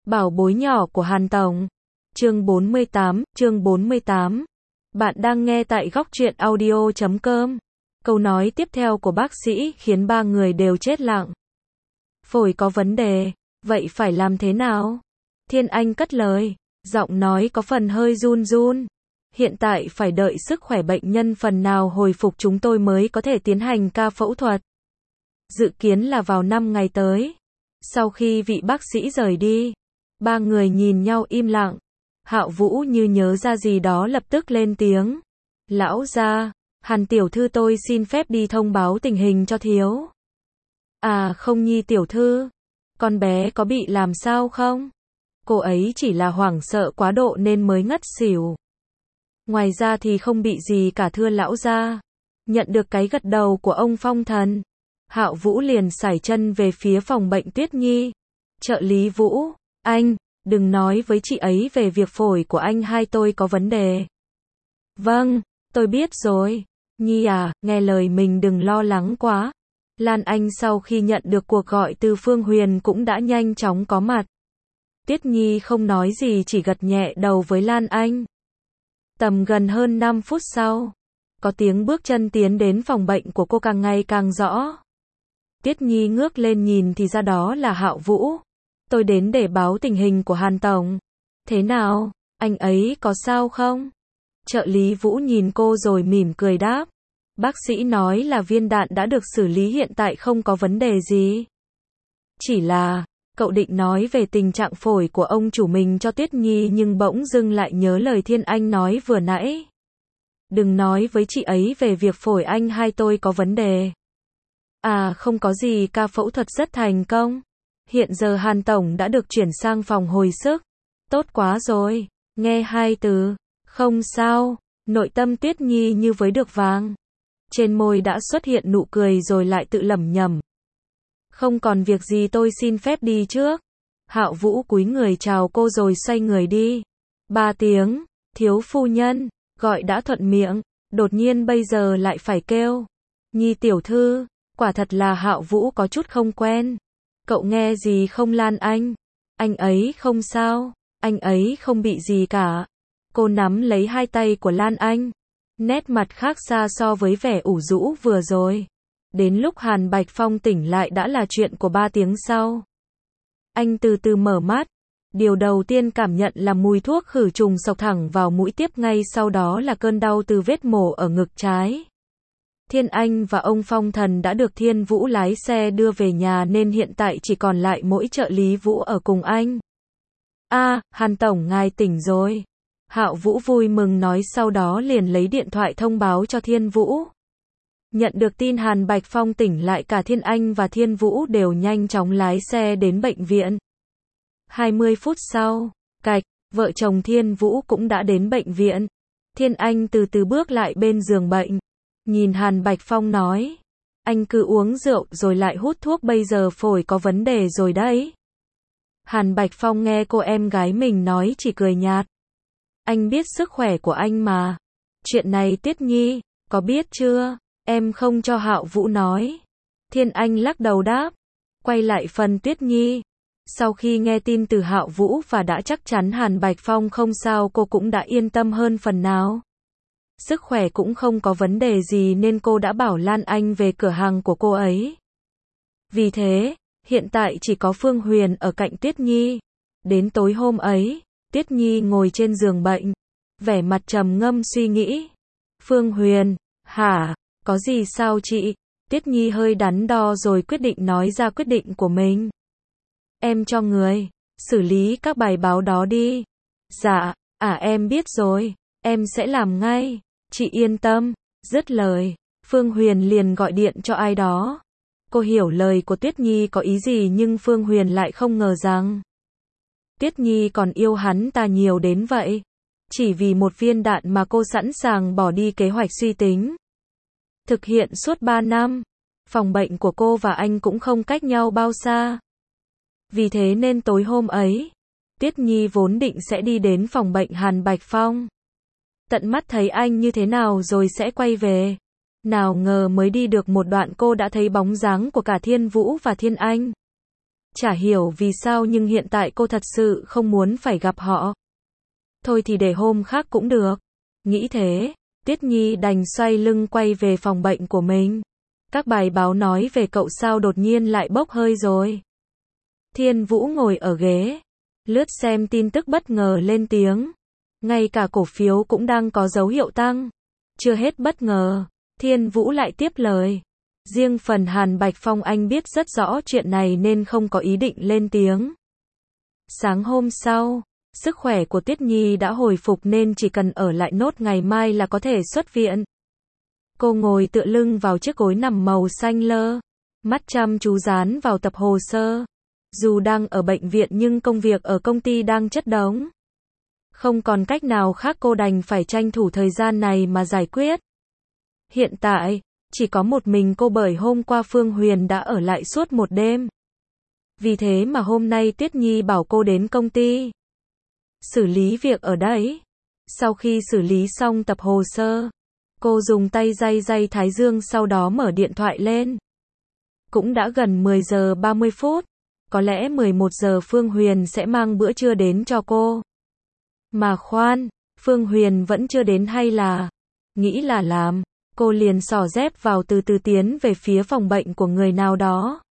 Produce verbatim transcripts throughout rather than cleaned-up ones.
Bảo bối nhỏ của Hàn Tổng. Chương bốn mươi tám, chương bốn mươi tám. Bạn đang nghe tại góc truyện audio chấm com. Câu nói tiếp theo của bác sĩ khiến ba người đều chết lặng. Phổi có vấn đề, vậy phải làm thế nào? Thiên Anh cất lời, giọng nói có phần hơi run run. Hiện tại phải đợi sức khỏe bệnh nhân phần nào hồi phục chúng tôi mới có thể tiến hành ca phẫu thuật. Dự kiến là vào năm ngày tới. Sau khi vị bác sĩ rời đi, ba người nhìn nhau im lặng. Hạo Vũ như nhớ ra gì đó lập tức lên tiếng. Lão gia, Hàn tiểu thư tôi xin phép đi thông báo tình hình cho thiếu. À không Nhi tiểu thư, con bé có bị làm sao không? Cô ấy chỉ là hoảng sợ quá độ nên mới ngất xỉu. Ngoài ra thì không bị gì cả thưa lão gia. Nhận được cái gật đầu của ông Phong Thần, Hạo Vũ liền sải chân về phía phòng bệnh Tuyết Nhi. Trợ lý Vũ, anh, đừng nói với chị ấy về việc phổi của anh hai tôi có vấn đề. Vâng, tôi biết rồi. Nhi à, nghe lời mình đừng lo lắng quá. Lan Anh sau khi nhận được cuộc gọi từ Phương Huyền cũng đã nhanh chóng có mặt. Tuyết Nhi không nói gì chỉ gật nhẹ đầu với Lan Anh. Tầm gần hơn năm phút sau, có tiếng bước chân tiến đến phòng bệnh của cô càng ngày càng rõ. Tuyết Nhi ngước lên nhìn thì ra đó là Hạo Vũ. Tôi đến để báo tình hình của Hàn Tổng. Thế nào, anh ấy có sao không? Trợ lý Vũ nhìn cô rồi mỉm cười đáp. Bác sĩ nói là viên đạn đã được xử lý hiện tại không có vấn đề gì. Chỉ là, cậu định nói về tình trạng phổi của ông chủ mình cho Tuyết Nhi nhưng bỗng dưng lại nhớ lời Thiên Anh nói vừa nãy. Đừng nói với chị ấy về việc phổi anh hai tôi có vấn đề. À không có gì, ca phẫu thuật rất thành công. Hiện giờ Hàn Tổng đã được chuyển sang phòng hồi sức. Tốt quá rồi. Nghe hai từ, không sao, nội tâm Tuyết Nhi như với được vàng. Trên môi đã xuất hiện nụ cười rồi lại tự lẩm nhẩm. Không còn việc gì tôi xin phép đi trước. Hạo Vũ cúi người chào cô rồi xoay người đi. Ba tiếng, thiếu phu nhân, gọi đã thuận miệng, đột nhiên bây giờ lại phải kêu. Nhi tiểu thư, quả thật là Hạo Vũ có chút không quen. Cậu nghe gì không Lan Anh? Anh ấy không sao, anh ấy không bị gì cả. Cô nắm lấy hai tay của Lan Anh. Nét mặt khác xa so với vẻ ủ rũ vừa rồi. Đến lúc Hàn Bạch Phong tỉnh lại đã là chuyện của ba tiếng sau. Anh từ từ mở mắt. Điều đầu tiên cảm nhận là mùi thuốc khử trùng xộc thẳng vào mũi, tiếp ngay sau đó là cơn đau từ vết mổ ở ngực trái. Thiên Anh và ông Phong Thần đã được Thiên Vũ lái xe đưa về nhà nên hiện tại chỉ còn lại mỗi trợ lý Vũ ở cùng anh. A, à, Hàn Tổng ngài tỉnh rồi. Hạo Vũ vui mừng nói, sau đó liền lấy điện thoại thông báo cho Thiên Vũ. Nhận được tin Hàn Bạch Phong tỉnh lại, cả Thiên Anh và Thiên Vũ đều nhanh chóng lái xe đến bệnh viện. hai mươi phút sau, cạch, vợ chồng Thiên Vũ cũng đã đến bệnh viện. Thiên Anh từ từ bước lại bên giường bệnh. Nhìn Hàn Bạch Phong nói. Anh cứ uống rượu rồi lại hút thuốc, bây giờ phổi có vấn đề rồi đấy. Hàn Bạch Phong nghe cô em gái mình nói chỉ cười nhạt. Anh biết sức khỏe của anh mà. Chuyện này Tuyết Nhi, có biết chưa? Em không cho Hạo Vũ nói. Thiên Anh lắc đầu đáp. Quay lại phần Tuyết Nhi. Sau khi nghe tin từ Hạo Vũ và đã chắc chắn Hàn Bạch Phong không sao, cô cũng đã yên tâm hơn phần nào. Sức khỏe cũng không có vấn đề gì nên cô đã bảo Lan Anh về cửa hàng của cô ấy. Vì thế, hiện tại chỉ có Phương Huyền ở cạnh Tuyết Nhi. Đến tối hôm ấy, Tuyết Nhi ngồi trên giường bệnh, vẻ mặt trầm ngâm suy nghĩ. Phương Huyền, hả, có gì sao chị? Tuyết Nhi hơi đắn đo rồi quyết định nói ra quyết định của mình. Em cho người xử lý các bài báo đó đi. Dạ, à em biết rồi, em sẽ làm ngay. Chị yên tâm. Dứt lời, Phương Huyền liền gọi điện cho ai đó. Cô hiểu lời của Tuyết Nhi có ý gì nhưng Phương Huyền lại không ngờ rằng Tuyết Nhi còn yêu hắn ta nhiều đến vậy. Chỉ vì một viên đạn mà cô sẵn sàng bỏ đi kế hoạch suy tính thực hiện suốt ba năm. Phòng bệnh của cô và anh cũng không cách nhau bao xa. Vì thế nên tối hôm ấy, Tuyết Nhi vốn định sẽ đi đến phòng bệnh Hàn Bạch Phong. Tận mắt thấy anh như thế nào rồi sẽ quay về. Nào ngờ mới đi được một đoạn cô đã thấy bóng dáng của cả Thiên Vũ và Thiên Anh. Chả hiểu vì sao nhưng hiện tại cô thật sự không muốn phải gặp họ. Thôi thì để hôm khác cũng được. Nghĩ thế, Tuyết Nhi đành xoay lưng quay về phòng bệnh của mình. Các bài báo nói về cậu sao đột nhiên lại bốc hơi rồi. Thiên Vũ ngồi ở ghế, lướt xem tin tức bất ngờ lên tiếng. Ngay cả cổ phiếu cũng đang có dấu hiệu tăng. Chưa hết bất ngờ, Thiên Vũ lại tiếp lời. Riêng phần Hàn Bạch Phong anh biết rất rõ chuyện này nên không có ý định lên tiếng. Sáng hôm sau, sức khỏe của Tuyết Nhi đã hồi phục nên chỉ cần ở lại nốt ngày mai là có thể xuất viện. Cô ngồi tựa lưng vào chiếc gối nằm màu xanh lơ, mắt chăm chú dán vào tập hồ sơ. Dù đang ở bệnh viện nhưng công việc ở công ty đang chất đống. Không còn cách nào khác cô đành phải tranh thủ thời gian này mà giải quyết. Hiện tại, chỉ có một mình cô bởi hôm qua Phương Huyền đã ở lại suốt một đêm. Vì thế mà hôm nay Tuyết Nhi bảo cô đến công ty xử lý việc ở đấy. Sau khi xử lý xong tập hồ sơ, cô dùng tay day day thái dương sau đó mở điện thoại lên. Cũng đã gần mười giờ ba mươi phút, có lẽ mười một giờ Phương Huyền sẽ mang bữa trưa đến cho cô. Mà khoan, Phương Huyền vẫn chưa đến hay là... Nghĩ là làm, cô liền xỏ dép vào từ từ tiến về phía phòng bệnh của người nào đó.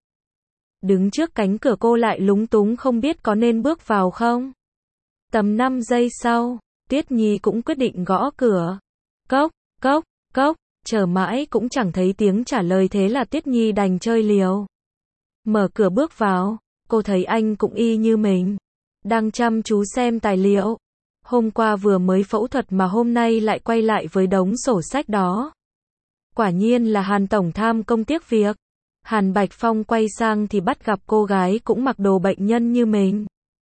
Đứng trước cánh cửa cô lại lúng túng không biết có nên bước vào không. Tầm năm giây sau, Tuyết Nhi cũng quyết định gõ cửa. Cốc, cốc, cốc, chờ mãi cũng chẳng thấy tiếng trả lời thế là Tuyết Nhi đành chơi liều. Mở cửa bước vào, cô thấy anh cũng y như mình. Đang chăm chú xem tài liệu. Hôm qua vừa mới phẫu thuật mà hôm nay lại quay lại với đống sổ sách đó. Quả nhiên là Hàn Tổng tham công tiếc việc. Hàn Bạch Phong quay sang thì bắt gặp cô gái cũng mặc đồ bệnh nhân như mình.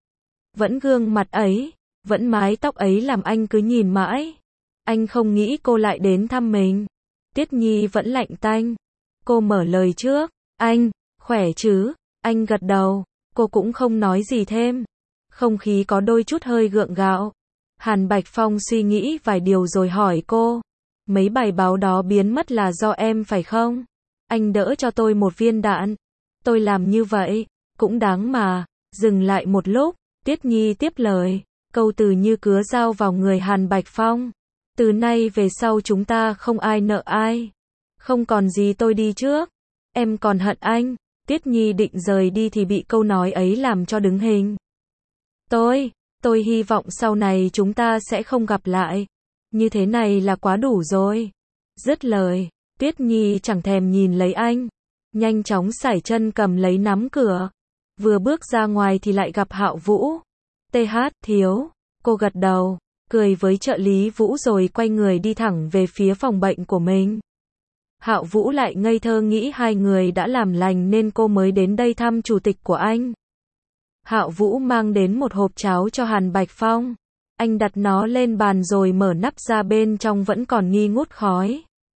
Vẫn gương mặt ấy, vẫn mái tóc ấy làm anh cứ nhìn mãi. Anh không nghĩ cô lại đến thăm mình. Tuyết Nhi vẫn lạnh tanh. Cô mở lời trước. Anh, khỏe chứ? Anh gật đầu. Cô cũng không nói gì thêm. Không khí có đôi chút hơi gượng gạo. Hàn Bạch Phong suy nghĩ vài điều rồi hỏi cô. Mấy bài báo đó biến mất là do em phải không? Anh đỡ cho tôi một viên đạn. Tôi làm như vậy, cũng đáng mà. Dừng lại một lúc, Tuyết Nhi tiếp lời. Câu từ như cứa dao vào người Hàn Bạch Phong. Từ nay về sau chúng ta không ai nợ ai. Không còn gì tôi đi trước. Em còn hận anh. Tuyết Nhi định rời đi thì bị câu nói ấy làm cho đứng hình. Tôi, tôi hy vọng sau này chúng ta sẽ không gặp lại. Như thế này là quá đủ rồi. Dứt lời, Tuyết Nhi chẳng thèm nhìn lấy anh. Nhanh chóng sải chân cầm lấy nắm cửa. Vừa bước ra ngoài thì lại gặp Hạo Vũ. tê hát, thiếu. Cô gật đầu, cười với trợ lý Vũ rồi quay người đi thẳng về phía phòng bệnh của mình. Hạo Vũ lại ngây thơ nghĩ hai người đã làm lành nên cô mới đến đây thăm chủ tịch của anh. Hạo Vũ mang đến một hộp cháo cho Hàn Bạch Phong. Anh đặt nó lên bàn rồi mở nắp ra, bên trong vẫn còn nghi ngút khói.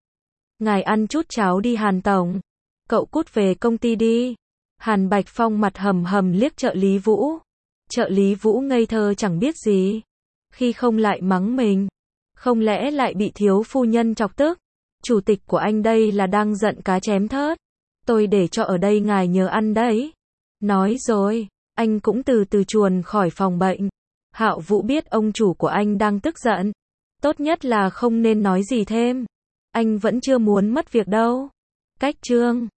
Ngài ăn chút cháo đi Hàn Tổng. Cậu cút về công ty đi. Hàn Bạch Phong mặt hầm hầm liếc trợ lý Vũ. Trợ lý Vũ ngây thơ chẳng biết gì. Khi không lại mắng mình. Không lẽ lại bị thiếu phu nhân chọc tức. Chủ tịch của anh đây là đang giận cá chém thớt. Tôi để cho ở đây ngài nhớ ăn đấy. Nói rồi, anh cũng từ từ chuồn khỏi phòng bệnh. Hạo Vũ biết ông chủ của anh đang tức giận. Tốt nhất là không nên nói gì thêm. Anh vẫn chưa muốn mất việc đâu. Cách chương